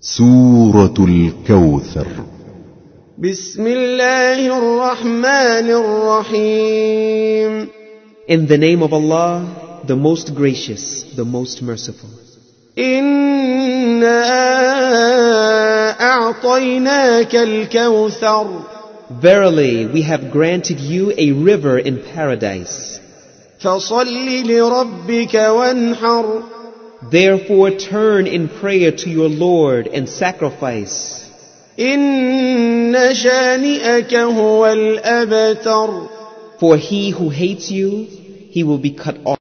سورة الكوثر. بسم الله الرحمن الرحيم. In the name of Allah, the most gracious, the most merciful. إنا أعطيناك الكوثر. Verily, we have granted you a river in paradise. فصل لربك وانحر. Therefore turn in prayer to your Lord and sacrifice. إن شانئك هو الأبتر. For he who hates you, he will be cut off.